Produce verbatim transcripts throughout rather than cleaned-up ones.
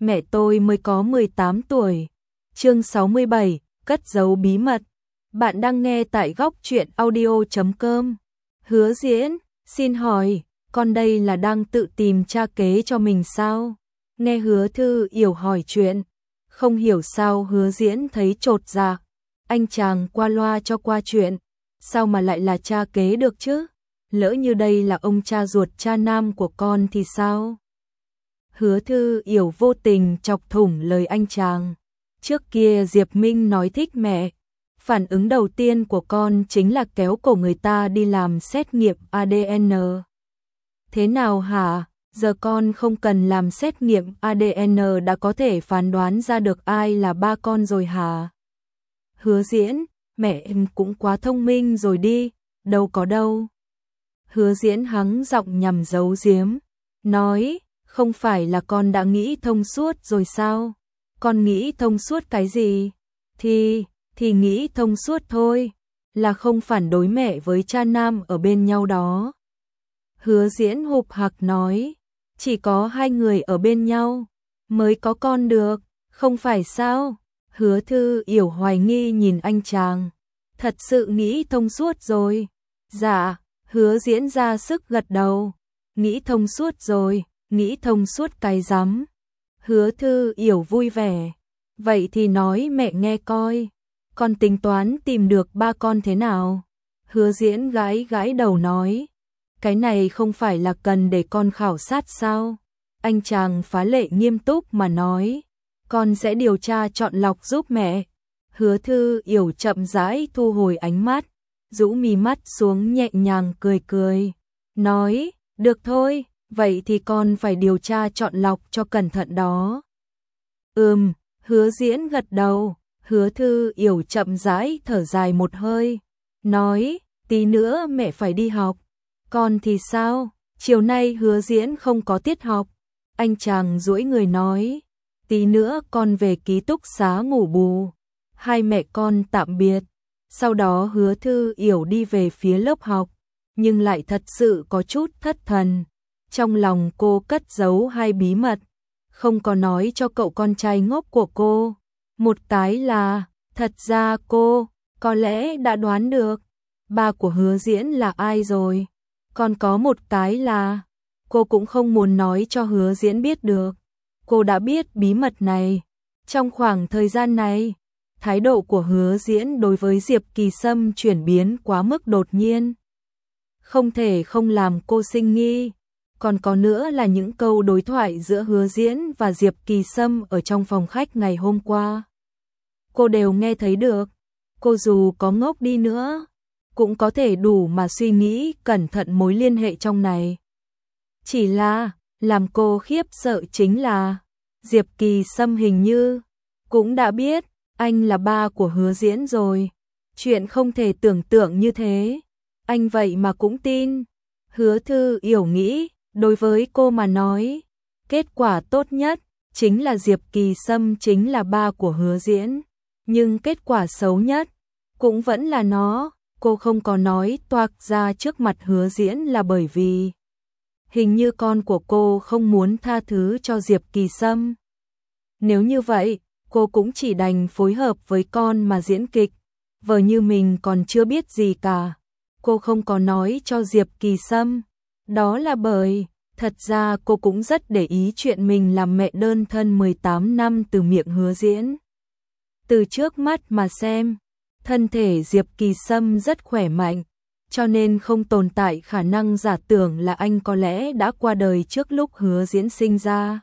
mẹ tôi mới có mười tám tuổi. Chương sáu mươi bảy, cất giấu bí mật. Bạn đang nghe tại góc truyện audio chấm com. Hứa Diễn, xin hỏi, con đây là đang tự tìm cha kế cho mình sao? Nghe Hứa Thư Yểu hỏi chuyện, không hiểu sao Hứa Diễn thấy chột dạ. Anh chàng qua loa cho qua chuyện, sao mà lại là cha kế được chứ? Lỡ như đây là ông cha ruột cha nam của con thì sao? Hứa Thư Yểu vô tình chọc thủng lời anh chàng. Trước kia Diệp Minh nói thích mẹ, phản ứng đầu tiên của con chính là kéo cổ người ta đi làm xét nghiệm a đê en. Thế nào hả? Giờ con không cần làm xét nghiệm a đê en đã có thể phán đoán ra được ai là ba con rồi hả? Hứa Diễn, mẹ em cũng quá thông minh rồi đi, đâu có đâu. Hứa Diễn hắng giọng nhằm giấu giếm, nói, không phải là con đã nghĩ thông suốt rồi sao? Con nghĩ thông suốt cái gì? Thì, thì nghĩ thông suốt thôi, là không phản đối mẹ với cha nam ở bên nhau đó. Hứa Diễn hụp hặc nói, chỉ có hai người ở bên nhau mới có con được, không phải sao? Hứa Thư Yểu hoài nghi nhìn anh chàng, thật sự nghĩ thông suốt rồi. Dạ, Hứa Diễn ra sức gật đầu, nghĩ thông suốt rồi, nghĩ thông suốt cái rắm. Hứa Thư Yểu vui vẻ, vậy thì nói mẹ nghe coi, con tính toán tìm được ba con thế nào? Hứa Diễn gãi gãi đầu nói, cái này không phải là cần để con khảo sát sao? Anh chàng phá lệ nghiêm túc mà nói, con sẽ điều tra chọn lọc giúp mẹ. Hứa Thư Yểu chậm rãi thu hồi ánh mắt, rũ mí mắt xuống nhẹ nhàng cười cười, nói, được thôi, vậy thì con phải điều tra chọn lọc cho cẩn thận đó. Ừm, Hứa Diễn gật đầu. Hứa Thư Yểu chậm rãi thở dài một hơi, nói, tí nữa mẹ phải đi học. Con thì sao? Chiều nay Hứa Diễn không có tiết học. Anh chàng duỗi người nói, tí nữa con về ký túc xá ngủ bù. Hai mẹ con tạm biệt. Sau đó Hứa Thư Yểu đi về phía lớp học, nhưng lại thật sự có chút thất thần. Trong lòng cô cất giấu hai bí mật, không có nói cho cậu con trai ngốc của cô. Một cái là, thật ra cô, có lẽ đã đoán được, ba của Hứa Diễn là ai rồi. Còn có một cái là, cô cũng không muốn nói cho Hứa Diễn biết được. Cô đã biết bí mật này. Trong khoảng thời gian này, thái độ của Hứa Diễn đối với Diệp Kỳ Sâm chuyển biến quá mức đột nhiên. Không thể không làm cô sinh nghi. Còn có nữa là những câu đối thoại giữa Hứa Diễn và Diệp Kỳ Sâm ở trong phòng khách ngày hôm qua. Cô đều nghe thấy được. Cô dù có ngốc đi nữa, cũng có thể đủ mà suy nghĩ cẩn thận mối liên hệ trong này. Chỉ là, làm cô khiếp sợ chính là, Diệp Kỳ Sâm hình như cũng đã biết anh là ba của Hứa Diễn rồi. Chuyện không thể tưởng tượng như thế, anh vậy mà cũng tin. Hứa Thư Yểu nghĩ, đối với cô mà nói, kết quả tốt nhất chính là Diệp Kỳ Sâm chính là ba của Hứa Diễn. Nhưng kết quả xấu nhất cũng vẫn là nó. Cô không có nói toạc ra trước mặt Hứa Diễn là bởi vì hình như con của cô không muốn tha thứ cho Diệp Kỳ Sâm. Nếu như vậy, cô cũng chỉ đành phối hợp với con mà diễn kịch, vờ như mình còn chưa biết gì cả. Cô không có nói cho Diệp Kỳ Sâm, đó là bởi thật ra cô cũng rất để ý chuyện mình làm mẹ đơn thân mười tám năm từ miệng Hứa Diễn. Từ trước mắt mà xem, thân thể Diệp Kỳ Sâm rất khỏe mạnh, cho nên không tồn tại khả năng giả tưởng là anh có lẽ đã qua đời trước lúc Hứa Diễn sinh ra.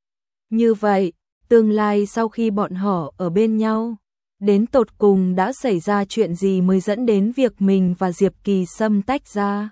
Như vậy, tương lai sau khi bọn họ ở bên nhau, đến tột cùng đã xảy ra chuyện gì mới dẫn đến việc mình và Diệp Kỳ Sâm tách ra.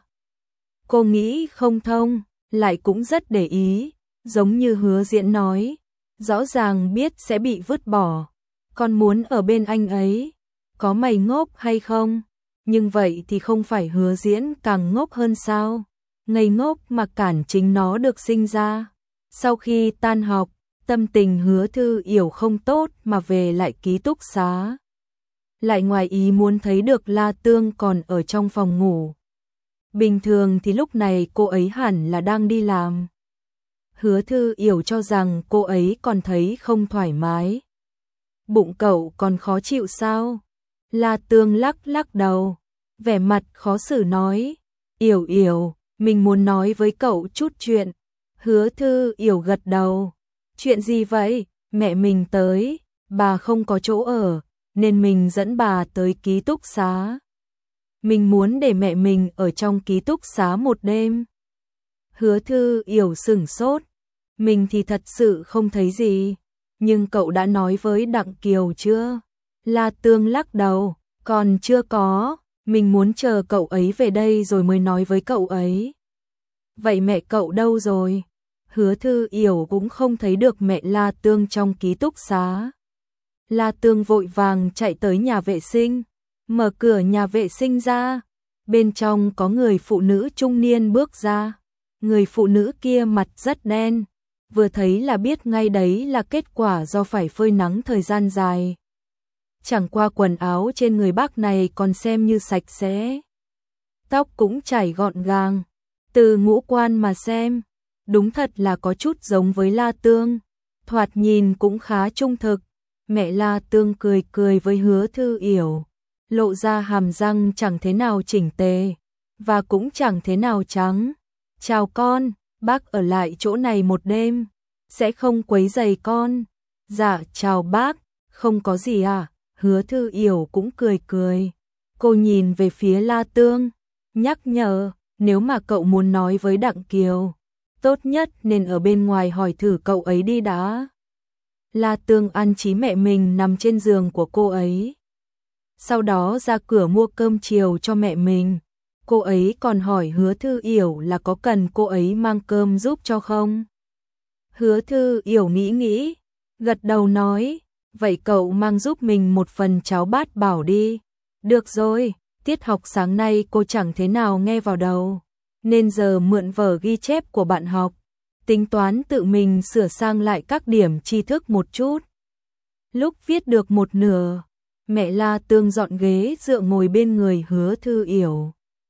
Cô nghĩ không thông, lại cũng rất để ý, giống như Hứa Diễn nói, rõ ràng biết sẽ bị vứt bỏ, còn muốn ở bên anh ấy. Có mày ngốc hay không? Nhưng vậy thì không phải Hứa Diễn càng ngốc hơn sao? Ngây ngốc mà cản chính nó được sinh ra. Sau khi tan học, tâm tình Hứa Thư Yểu không tốt mà về lại ký túc xá. Lại ngoài ý muốn thấy được La Tương còn ở trong phòng ngủ. Bình thường thì lúc này cô ấy hẳn là đang đi làm. Hứa Thư Yểu cho rằng cô ấy còn thấy không thoải mái. Bụng cậu còn khó chịu sao? La Tương lắc lắc đầu, vẻ mặt khó xử nói, Yểu Yểu, mình muốn nói với cậu chút chuyện. Hứa Thư Yểu gật đầu, chuyện gì vậy? Mẹ mình tới, bà không có chỗ ở, nên mình dẫn bà tới ký túc xá. Mình muốn để mẹ mình ở trong ký túc xá một đêm. Hứa Thư Yểu sửng sốt, mình thì thật sự không thấy gì, nhưng cậu đã nói với Đặng Kiều chưa? La Tương lắc đầu, còn chưa có, mình muốn chờ cậu ấy về đây rồi mới nói với cậu ấy. Vậy mẹ cậu đâu rồi? Hứa Thư Yểu cũng không thấy được mẹ La Tương trong ký túc xá. La Tương vội vàng chạy tới nhà vệ sinh, mở cửa nhà vệ sinh ra, bên trong có người phụ nữ trung niên bước ra. Người phụ nữ kia mặt rất đen, vừa thấy là biết ngay đấy là kết quả do phải phơi nắng thời gian dài. Chẳng qua quần áo trên người bác này còn xem như sạch sẽ. Tóc cũng chải gọn gàng, từ ngũ quan mà xem, đúng thật là có chút giống với La Tương, thoạt nhìn cũng khá trung thực. Mẹ La Tương cười cười với Hứa Thư Yểu, lộ ra hàm răng chẳng thế nào chỉnh tề, và cũng chẳng thế nào trắng. Chào con, bác ở lại chỗ này một đêm, sẽ không quấy rầy con. Dạ chào bác, không có gì à? Hứa Thư Yểu cũng cười cười. Cô nhìn về phía La Tương, nhắc nhở, nếu mà cậu muốn nói với Đặng Kiều, tốt nhất nên ở bên ngoài hỏi thử cậu ấy đi đã. La Tương ăn chí mẹ mình nằm trên giường của cô ấy. Sau đó ra cửa mua cơm chiều cho mẹ mình. Cô ấy còn hỏi Hứa Thư Yểu là có cần cô ấy mang cơm giúp cho không? Hứa Thư Yểu nghĩ nghĩ, gật đầu nói, vậy cậu mang giúp mình một phần cháo bát bảo đi. Được rồi, tiết học sáng nay cô chẳng thế nào nghe vào đầu, nên giờ mượn vở ghi chép của bạn học, tính toán tự mình sửa sang lại các điểm tri thức một chút. Lúc viết được một nửa, mẹ La Tương dọn ghế dựa ngồi bên người Hứa Thư Yểu.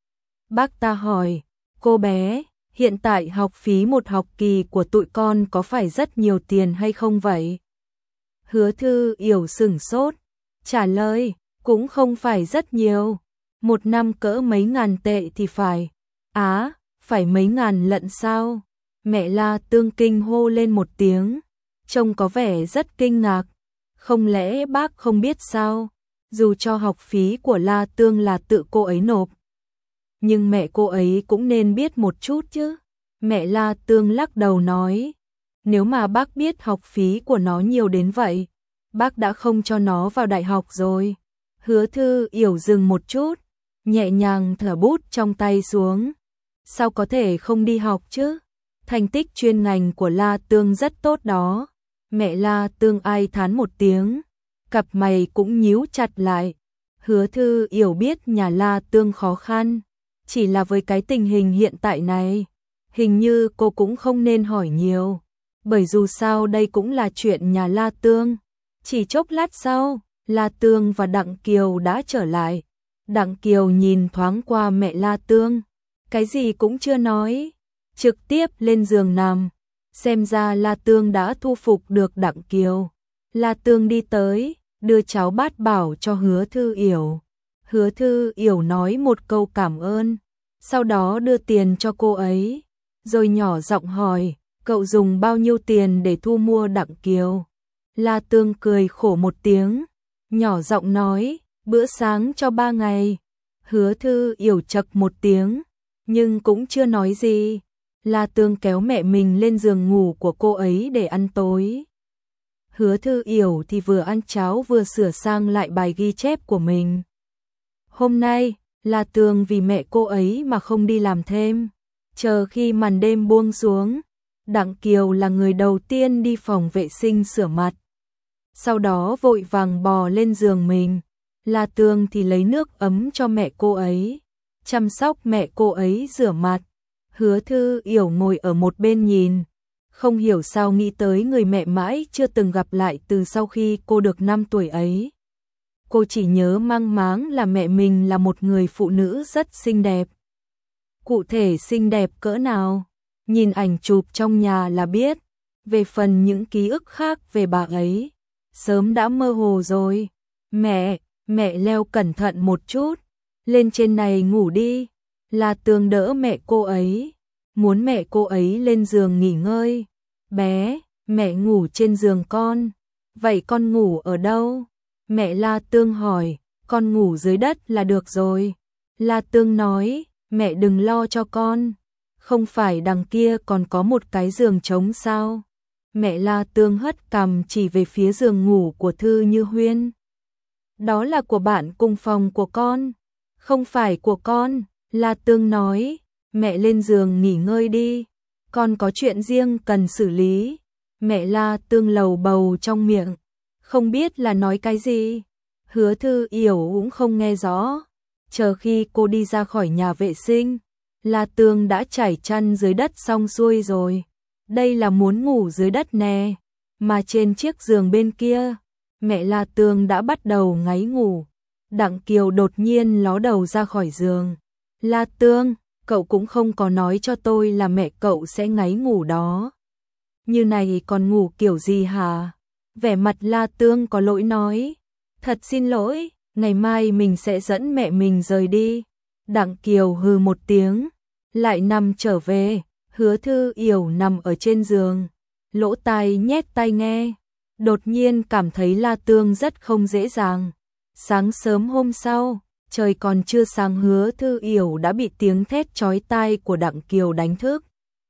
Bác ta hỏi, cô bé, hiện tại học phí một học kỳ của tụi con có phải rất nhiều tiền hay không vậy? Hứa Thư Yểu sửng sốt, trả lời, cũng không phải rất nhiều, một năm cỡ mấy ngàn tệ thì phải. Á, phải mấy ngàn lận sao? Mẹ La Tương kinh hô lên một tiếng, trông có vẻ rất kinh ngạc. Không lẽ bác không biết sao? Dù cho học phí của La Tương là tự cô ấy nộp, nhưng mẹ cô ấy cũng nên biết một chút chứ. Mẹ La Tương lắc đầu nói, nếu mà bác biết học phí của nó nhiều đến vậy, bác đã không cho nó vào đại học rồi. Hứa Thư Yểu dừng một chút, nhẹ nhàng thở bút trong tay xuống. Sao có thể không đi học chứ? Thành tích chuyên ngành của La Tương rất tốt đó. Mẹ La Tương ai thán một tiếng, cặp mày cũng nhíu chặt lại. Hứa Thư Yểu biết nhà La Tương khó khăn, chỉ là với cái tình hình hiện tại này, hình như cô cũng không nên hỏi nhiều, bởi dù sao đây cũng là chuyện nhà La Tương. Chỉ chốc lát sau, La Tương và Đặng Kiều đã trở lại. Đặng Kiều nhìn thoáng qua mẹ La Tương, cái gì cũng chưa nói, trực tiếp lên giường nằm. Xem ra La Tương đã thu phục được Đặng Kiều. La Tương đi tới, đưa cháo bát bảo cho Hứa Thư Yểu. Hứa Thư Yểu nói một câu cảm ơn, sau đó đưa tiền cho cô ấy, rồi nhỏ giọng hỏi, cậu dùng bao nhiêu tiền để thu mua Đặng Kiều? La Tương cười khổ một tiếng, nhỏ giọng nói, bữa sáng cho ba ngày. Hứa Thư Yểu chậc một tiếng, nhưng cũng chưa nói gì. La Tương kéo mẹ mình lên giường ngủ của cô ấy để ăn tối. Hứa Thư Yểu thì vừa ăn cháo vừa sửa sang lại bài ghi chép của mình. Hôm nay, La Tương vì mẹ cô ấy mà không đi làm thêm. Chờ khi màn đêm buông xuống, Đặng Kiều là người đầu tiên đi phòng vệ sinh sửa mặt. Sau đó vội vàng bò lên giường mình. La Tương thì lấy nước ấm cho mẹ cô ấy, chăm sóc mẹ cô ấy rửa mặt. Hứa Thư Yểu ngồi ở một bên nhìn, không hiểu sao nghĩ tới người mẹ mãi chưa từng gặp lại từ sau khi cô được năm tuổi ấy. Cô chỉ nhớ mang máng là mẹ mình là một người phụ nữ rất xinh đẹp. Cụ thể xinh đẹp cỡ nào? nhìn ảnh chụp trong nhà là biết, về phần những ký ức khác về bà ấy, sớm đã mơ hồ rồi. Mẹ, mẹ leo cẩn thận một chút, lên trên này ngủ đi. La Tương đỡ mẹ cô ấy, muốn mẹ cô ấy lên giường nghỉ ngơi. Bé, mẹ ngủ trên giường con, vậy con ngủ ở đâu? Mẹ La Tương hỏi, con ngủ dưới đất là được rồi. La Tương nói, mẹ đừng lo cho con, không phải đằng kia còn có một cái giường trống sao? Mẹ La Tương hất cằm chỉ về phía giường ngủ của Thư Như Huyên. Đó là của bạn cùng phòng của con, không phải của con. La Tương nói, mẹ lên giường nghỉ ngơi đi, con có chuyện riêng cần xử lý. Mẹ La Tương lầu bầu trong miệng, không biết là nói cái gì. Hứa Thư Yểu cũng không nghe rõ. Chờ khi cô đi ra khỏi nhà vệ sinh, La Tương đã trải chăn dưới đất xong xuôi rồi. Đây là muốn ngủ dưới đất nè, mà trên chiếc giường bên kia, mẹ La Tương đã bắt đầu ngáy ngủ. Đặng Kiều đột nhiên ló đầu ra khỏi giường. La Tương, cậu cũng không có nói cho tôi là mẹ cậu sẽ ngáy ngủ đó. Như này còn ngủ kiểu gì hả? Vẻ mặt La Tương có lỗi nói, thật xin lỗi, ngày mai mình sẽ dẫn mẹ mình rời đi. Đặng Kiều hừ một tiếng, lại nằm trở về. Hứa Thư Yểu nằm ở trên giường, lỗ tai nhét tai nghe, đột nhiên cảm thấy La Tương rất không dễ dàng. Sáng sớm hôm sau, trời còn chưa sáng, Hứa Thư Yểu đã bị tiếng thét chói tai của Đặng Kiều đánh thức.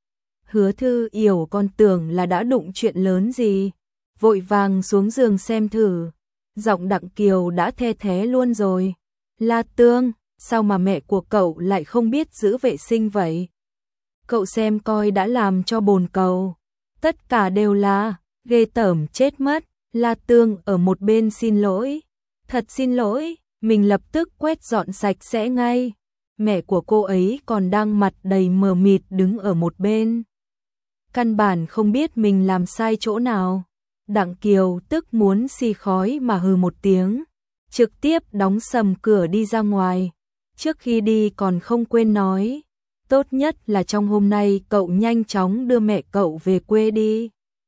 Hứa Thư Yểu còn tưởng là đã đụng chuyện lớn gì, vội vàng xuống giường xem thử, giọng Đặng Kiều đã the thé luôn rồi. La Tương, sao mà mẹ của cậu lại không biết giữ vệ sinh vậy? Cậu xem coi đã làm cho bồn cầu, tất cả đều là, ghê tởm chết mất. La Tương ở một bên xin lỗi, thật xin lỗi, mình lập tức quét dọn sạch sẽ ngay. Mẹ của cô ấy còn đang mặt đầy mờ mịt đứng ở một bên, căn bản không biết mình làm sai chỗ nào. Đặng Kiều tức muốn xì khói mà hừ một tiếng, trực tiếp đóng sầm cửa đi ra ngoài. Trước khi đi còn không quên nói, tốt nhất là trong hôm nay cậu nhanh chóng đưa mẹ cậu về quê đi.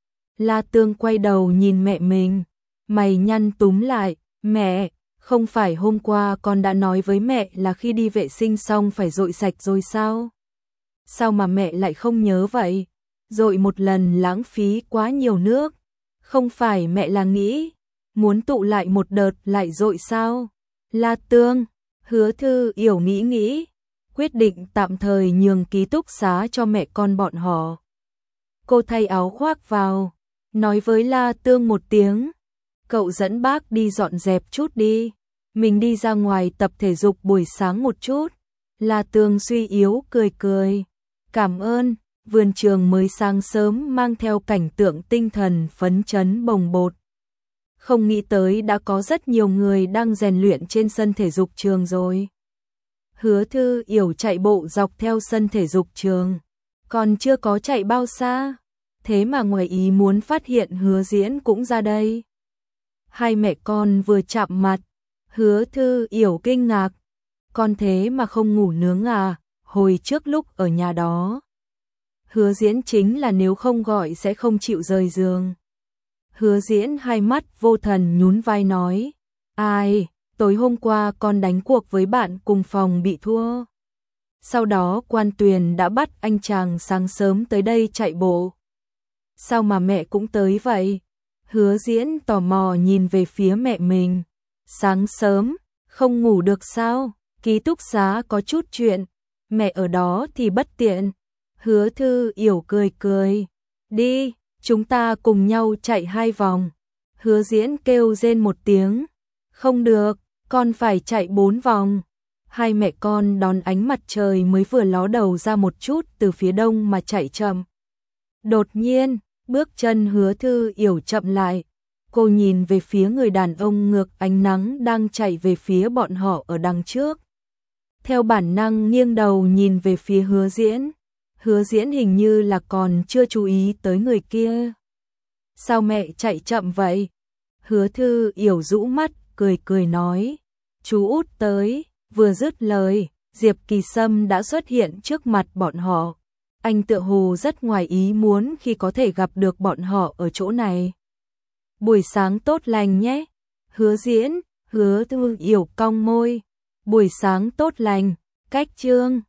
La Tương quay đầu nhìn mẹ mình, mày nhăn túm lại, mẹ, không phải hôm qua con đã nói với mẹ là khi đi vệ sinh xong phải dội sạch rồi sao? Sao mà mẹ lại không nhớ vậy? Dội một lần lãng phí quá nhiều nước, không phải mẹ là nghĩ muốn tụ lại một đợt lại dội sao? La Tương, Hứa Thư Yểu nghĩ nghĩ, quyết định tạm thời nhường ký túc xá cho mẹ con bọn họ. Cô thay áo khoác vào, nói với La Tương một tiếng, cậu dẫn bác đi dọn dẹp chút đi, mình đi ra ngoài tập thể dục buổi sáng một chút. La Tương suy yếu cười cười, cảm ơn. Vườn trường mới sáng sớm mang theo cảnh tượng tinh thần phấn chấn bồng bột. Không nghĩ tới đã có rất nhiều người đang rèn luyện trên sân thể dục trường rồi. Hứa Thư Yểu chạy bộ dọc theo sân thể dục trường, còn chưa có chạy bao xa, thế mà ngoài ý muốn phát hiện Hứa Diễn cũng ra đây. Hai mẹ con vừa chạm mặt, Hứa Thư Yểu kinh ngạc, con thế mà không ngủ nướng à? Hồi trước lúc ở nhà đó, Hứa Diễn chính là nếu không gọi sẽ không chịu rời giường. Hứa Diễn hai mắt vô thần nhún vai nói, ai, tối hôm qua con đánh cuộc với bạn cùng phòng bị thua. Sau đó Quan Tuyền đã bắt anh chàng sáng sớm tới đây chạy bộ. Sao mà mẹ cũng tới vậy? Hứa Diễn tò mò nhìn về phía mẹ mình. Sáng sớm, không ngủ được sao? Ký túc xá có chút chuyện, mẹ ở đó thì bất tiện. Hứa Thư Yểu cười cười, đi, chúng ta cùng nhau chạy hai vòng. Hứa Diễn kêu rên một tiếng, không được, con phải chạy bốn vòng. Hai mẹ con đón ánh mặt trời mới vừa ló đầu ra một chút từ phía đông mà chạy chậm. Đột nhiên, bước chân Hứa Thư Yểu chậm lại, cô nhìn về phía người đàn ông ngược ánh nắng đang chạy về phía bọn họ ở đằng trước. Theo bản năng nghiêng đầu nhìn về phía Hứa Diễn. Hứa Diễn hình như là còn chưa chú ý tới người kia. Sao mẹ chạy chậm vậy? Hứa Thư Yểu rũ mắt, cười cười nói, chú út tới. Vừa dứt lời, Diệp Kỳ Sâm đã xuất hiện trước mặt bọn họ. Anh tựa hồ rất ngoài ý muốn khi có thể gặp được bọn họ ở chỗ này. Buổi sáng tốt lành nhé. Hứa Diễn, Hứa Thư Yểu cong môi. Buổi sáng tốt lành, Cách Trương.